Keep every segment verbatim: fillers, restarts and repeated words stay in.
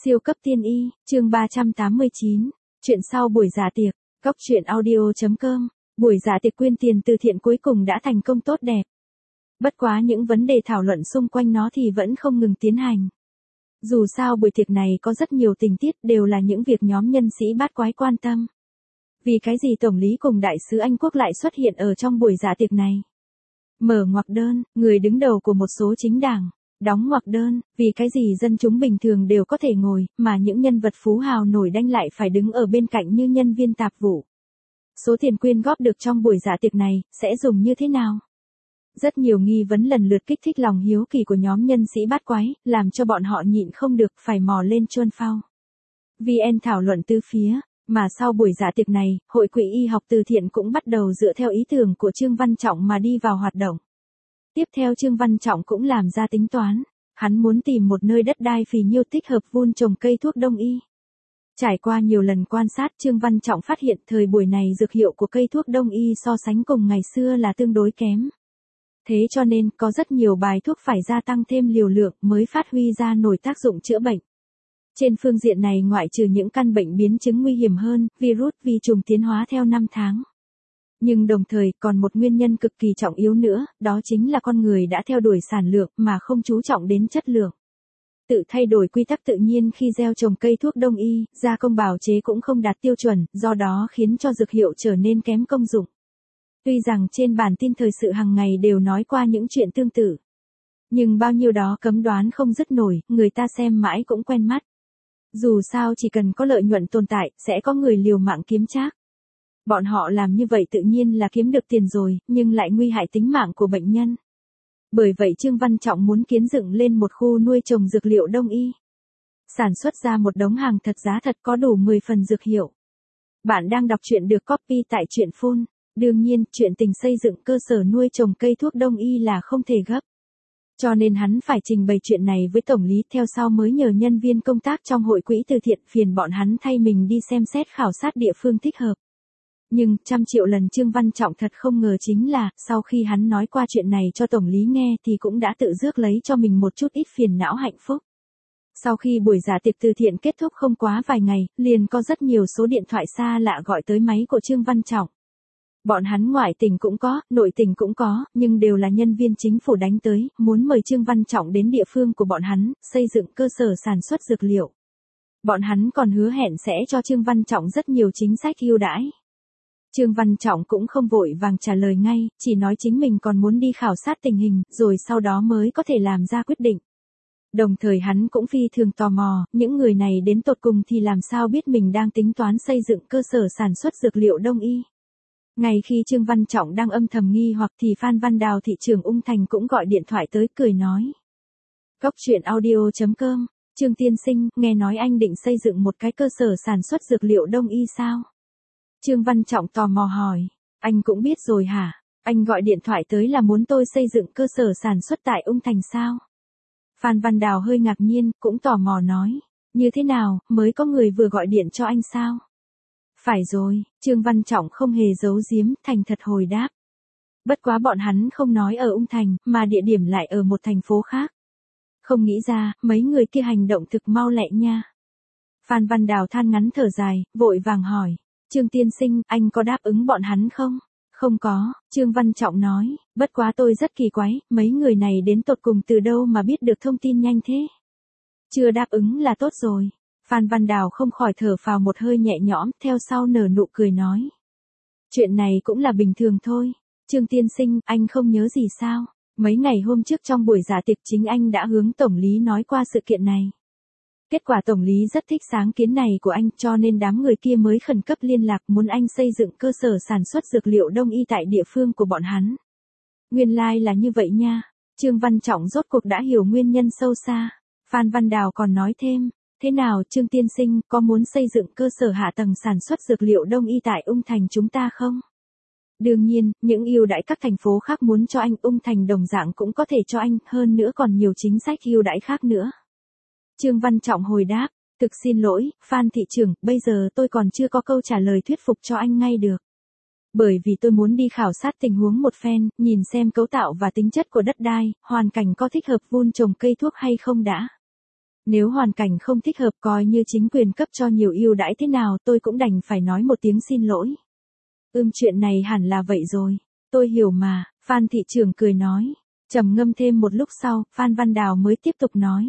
Siêu cấp tiên y, chương ba trăm tám mươi chín, chuyện sau buổi dạ tiệc, góc truyện audio chấm com, buổi dạ tiệc quyên tiền từ thiện cuối cùng đã thành công tốt đẹp. Bất quá những vấn đề thảo luận xung quanh nó thì vẫn không ngừng tiến hành. Dù sao buổi tiệc này có rất nhiều tình tiết đều là những việc nhóm nhân sĩ bát quái quan tâm. Vì cái gì Tổng lý cùng Đại sứ Anh Quốc lại xuất hiện ở trong buổi dạ tiệc này? Mở ngoặc đơn, người đứng đầu của một số chính đảng. Đóng ngoặc đơn, vì cái gì dân chúng bình thường đều có thể ngồi, mà những nhân vật phú hào nổi danh lại phải đứng ở bên cạnh như nhân viên tạp vụ. Số tiền quyên góp được trong buổi dạ tiệc này, sẽ dùng như thế nào? Rất nhiều nghi vấn lần lượt kích thích lòng hiếu kỳ của nhóm nhân sĩ bát quái, làm cho bọn họ nhịn không được, phải mò lên chuôn phao. vê en thảo luận tứ phía, mà sau buổi dạ tiệc này, Hội quỹ y học từ thiện cũng bắt đầu dựa theo ý tưởng của Trương Văn Trọng mà đi vào hoạt động. Tiếp theo Trương Văn Trọng cũng làm ra tính toán, hắn muốn tìm một nơi đất đai phì nhiêu thích hợp vun trồng cây thuốc đông y. Trải qua nhiều lần quan sát, Trương Văn Trọng phát hiện thời buổi này dược hiệu của cây thuốc đông y so sánh cùng ngày xưa là tương đối kém. Thế cho nên, có rất nhiều bài thuốc phải gia tăng thêm liều lượng mới phát huy ra nổi tác dụng chữa bệnh. Trên phương diện này ngoại trừ những căn bệnh biến chứng nguy hiểm hơn, virus, vi trùng tiến hóa theo năm tháng. Nhưng đồng thời còn một nguyên nhân cực kỳ trọng yếu nữa, đó chính là con người đã theo đuổi sản lượng mà không chú trọng đến chất lượng. Tự thay đổi quy tắc tự nhiên khi gieo trồng cây thuốc đông y, gia công bào chế cũng không đạt tiêu chuẩn, do đó khiến cho dược hiệu trở nên kém công dụng. Tuy rằng trên bản tin thời sự hàng ngày đều nói qua những chuyện tương tự, nhưng bao nhiêu đó cấm đoán không dứt nổi, người ta xem mãi cũng quen mắt. Dù sao chỉ cần có lợi nhuận tồn tại, sẽ có người liều mạng kiếm trác. Bọn họ làm như vậy tự nhiên là kiếm được tiền rồi, nhưng lại nguy hại tính mạng của bệnh nhân. Bởi vậy Trương Văn Trọng muốn kiến dựng lên một khu nuôi trồng dược liệu đông y. Sản xuất ra một đống hàng thật giá thật có đủ mười phần dược hiệu. Bạn đang đọc truyện được copy tại truyện phun. Đương nhiên, chuyện tình xây dựng cơ sở nuôi trồng cây thuốc đông y là không thể gấp. Cho nên hắn phải trình bày chuyện này với Tổng lý, theo sau mới nhờ nhân viên công tác trong hội quỹ từ thiện phiền bọn hắn thay mình đi xem xét khảo sát địa phương thích hợp. Nhưng, trăm triệu lần Trương Văn Trọng thật không ngờ chính là, sau khi hắn nói qua chuyện này cho Tổng lý nghe thì cũng đã tự rước lấy cho mình một chút ít phiền não hạnh phúc. Sau khi buổi dạ tiệc từ thiện kết thúc không quá vài ngày, liền có rất nhiều số điện thoại xa lạ gọi tới máy của Trương Văn Trọng. Bọn hắn ngoại tỉnh cũng có, nội tỉnh cũng có, nhưng đều là nhân viên chính phủ đánh tới, muốn mời Trương Văn Trọng đến địa phương của bọn hắn, xây dựng cơ sở sản xuất dược liệu. Bọn hắn còn hứa hẹn sẽ cho Trương Văn Trọng rất nhiều chính sách ưu đãi. Trương Văn Trọng cũng không vội vàng trả lời ngay, chỉ nói chính mình còn muốn đi khảo sát tình hình, rồi sau đó mới có thể làm ra quyết định. Đồng thời hắn cũng phi thường tò mò, những người này đến tột cùng thì làm sao biết mình đang tính toán xây dựng cơ sở sản xuất dược liệu đông y. Ngay khi Trương Văn Trọng đang âm thầm nghi hoặc thì Phan Văn Đào thị trưởng Ung Thành cũng gọi điện thoại tới cười nói. Góc truyện audio chấm com, Trương tiên sinh, nghe nói anh định xây dựng một cái cơ sở sản xuất dược liệu đông y sao? Trương Văn Trọng tò mò hỏi, anh cũng biết rồi hả? Anh gọi điện thoại tới là muốn tôi xây dựng cơ sở sản xuất tại Ung Thành sao? Phan Văn Đào hơi ngạc nhiên, cũng tò mò nói, như thế nào, mới có người vừa gọi điện cho anh sao? Phải rồi, Trương Văn Trọng không hề giấu giếm, thành thật hồi đáp. Bất quá bọn hắn không nói ở Ung Thành, mà địa điểm lại ở một thành phố khác. Không nghĩ ra, mấy người kia hành động thực mau lẹ nha. Phan Văn Đào than ngắn thở dài, vội vàng hỏi, Trương tiên sinh, anh có đáp ứng bọn hắn không? Không có, Trương Văn Trọng nói, bất quá tôi rất kỳ quái, mấy người này đến tột cùng từ đâu mà biết được thông tin nhanh thế? Chưa đáp ứng là tốt rồi. Phan Văn Đào không khỏi thở phào một hơi nhẹ nhõm, theo sau nở nụ cười nói. Chuyện này cũng là bình thường thôi. Trương tiên sinh, anh không nhớ gì sao? Mấy ngày hôm trước trong buổi dạ tiệc chính anh đã hướng Tổng lý nói qua sự kiện này. Kết quả Tổng lý rất thích sáng kiến này của anh, cho nên đám người kia mới khẩn cấp liên lạc muốn anh xây dựng cơ sở sản xuất dược liệu đông y tại địa phương của bọn hắn. Nguyên lai like là như vậy nha. Trương Văn Trọng rốt cuộc đã hiểu nguyên nhân sâu xa. Phan Văn Đào còn nói thêm. Thế nào Trương tiên sinh, có muốn xây dựng cơ sở hạ tầng sản xuất dược liệu đông y tại Ung Thành chúng ta không? Đương nhiên, những ưu đãi các thành phố khác muốn cho anh, Ung Thành đồng dạng cũng có thể cho anh, hơn nữa còn nhiều chính sách ưu đãi khác nữa. Trương Văn Trọng hồi đáp, thực xin lỗi, Phan thị trưởng, bây giờ tôi còn chưa có câu trả lời thuyết phục cho anh ngay được. Bởi vì tôi muốn đi khảo sát tình huống một phen, nhìn xem cấu tạo và tính chất của đất đai, hoàn cảnh có thích hợp vun trồng cây thuốc hay không đã. Nếu hoàn cảnh không thích hợp coi như chính quyền cấp cho nhiều ưu đãi thế nào tôi cũng đành phải nói một tiếng xin lỗi. Ưm chuyện này hẳn là vậy rồi. Tôi hiểu mà, Phan thị trưởng cười nói. Trầm ngâm thêm một lúc sau, Phan Văn Đào mới tiếp tục nói.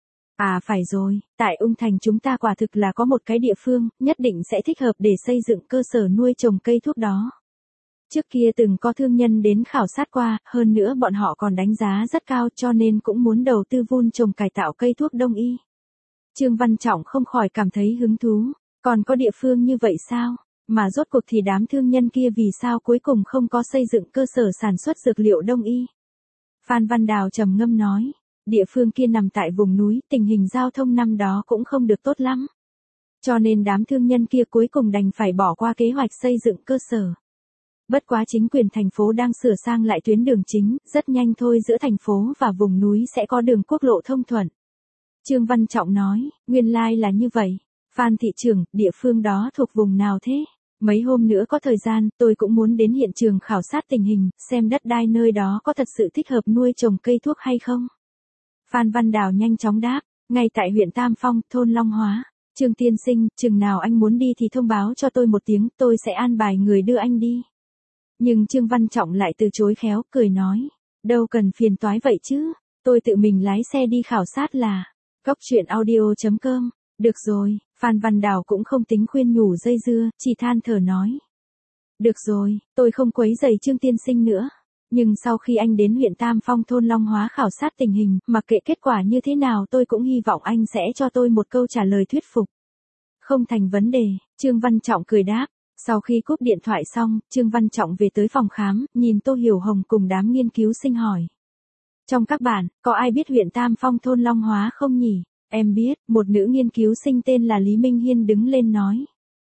À phải rồi, tại Ung Thành chúng ta quả thực là có một cái địa phương, nhất định sẽ thích hợp để xây dựng cơ sở nuôi trồng cây thuốc đó. Trước kia từng có thương nhân đến khảo sát qua, hơn nữa bọn họ còn đánh giá rất cao cho nên cũng muốn đầu tư vun trồng cải tạo cây thuốc đông y. Trương Văn Trọng không khỏi cảm thấy hứng thú, còn có địa phương như vậy sao? Mà rốt cuộc thì đám thương nhân kia vì sao cuối cùng không có xây dựng cơ sở sản xuất dược liệu đông y? Phan Văn Đào trầm ngâm nói, địa phương kia nằm tại vùng núi, tình hình giao thông năm đó cũng không được tốt lắm. Cho nên đám thương nhân kia cuối cùng đành phải bỏ qua kế hoạch xây dựng cơ sở. Bất quá chính quyền thành phố đang sửa sang lại tuyến đường chính, rất nhanh thôi giữa thành phố và vùng núi sẽ có đường quốc lộ thông thuận. Trương Văn Trọng nói, nguyên lai là như vậy. Phan thị trưởng, địa phương đó thuộc vùng nào thế? Mấy hôm nữa có thời gian, tôi cũng muốn đến hiện trường khảo sát tình hình, xem đất đai nơi đó có thật sự thích hợp nuôi trồng cây thuốc hay không. Phan Văn Đào nhanh chóng đáp, ngay tại huyện Tam Phong, thôn Long Hóa. Trương tiên sinh, chừng nào anh muốn đi thì thông báo cho tôi một tiếng, tôi sẽ an bài người đưa anh đi. Nhưng Trương Văn Trọng lại từ chối khéo, cười nói, đâu cần phiền toái vậy chứ, tôi tự mình lái xe đi khảo sát là. Cóc truyện audio chấm com. Được rồi, Phan Văn Đào cũng không tính khuyên nhủ dây dưa, chỉ than thở nói. Được rồi, tôi không quấy rầy Trương tiên sinh nữa. Nhưng sau khi anh đến huyện Tam Phong thôn Long Hóa khảo sát tình hình, mặc kệ kết quả như thế nào tôi cũng hy vọng anh sẽ cho tôi một câu trả lời thuyết phục. Không thành vấn đề, Trương Văn Trọng cười đáp. Sau khi cúp điện thoại xong, Trương Văn Trọng về tới phòng khám, nhìn Tô Hiểu Hồng cùng đám nghiên cứu sinh hỏi. Trong các bạn, có ai biết huyện Tam Phong thôn Long Hóa không nhỉ? Em biết, một nữ nghiên cứu sinh tên là Lý Minh Hiên đứng lên nói.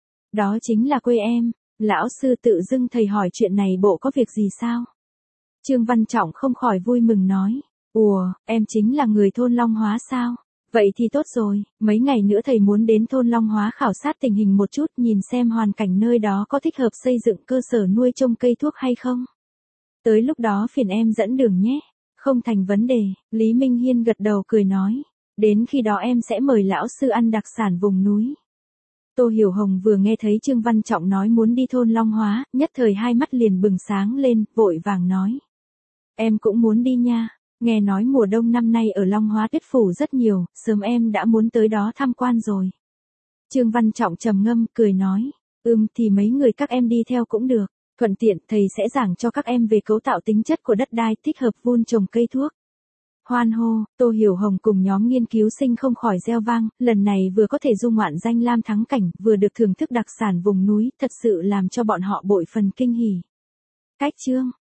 Đó chính là quê em, lão sư tự dưng thầy hỏi chuyện này bộ có việc gì sao? Trương Văn Trọng không khỏi vui mừng nói. Ủa, em chính là người thôn Long Hóa sao? Vậy thì tốt rồi, mấy ngày nữa thầy muốn đến thôn Long Hóa khảo sát tình hình một chút nhìn xem hoàn cảnh nơi đó có thích hợp xây dựng cơ sở nuôi trồng cây thuốc hay không. Tới lúc đó phiền em dẫn đường nhé. Không thành vấn đề, Lý Minh Hiên gật đầu cười nói. Đến khi đó em sẽ mời lão sư ăn đặc sản vùng núi. Tô Hiểu Hồng vừa nghe thấy Trương Văn Trọng nói muốn đi thôn Long Hóa, nhất thời hai mắt liền bừng sáng lên, vội vàng nói. Em cũng muốn đi nha. Nghe nói mùa đông năm nay ở Long Hóa tuyết phủ rất nhiều, sớm em đã muốn tới đó tham quan rồi. Trương Văn Trọng trầm ngâm, cười nói, ừm thì mấy người các em đi theo cũng được, thuận tiện thầy sẽ giảng cho các em về cấu tạo tính chất của đất đai thích hợp vun trồng cây thuốc. Hoan hô, Tô Hiểu Hồng cùng nhóm nghiên cứu sinh không khỏi reo vang, lần này vừa có thể du ngoạn danh lam thắng cảnh, vừa được thưởng thức đặc sản vùng núi, thật sự làm cho bọn họ bội phần kinh hỉ. Cách chương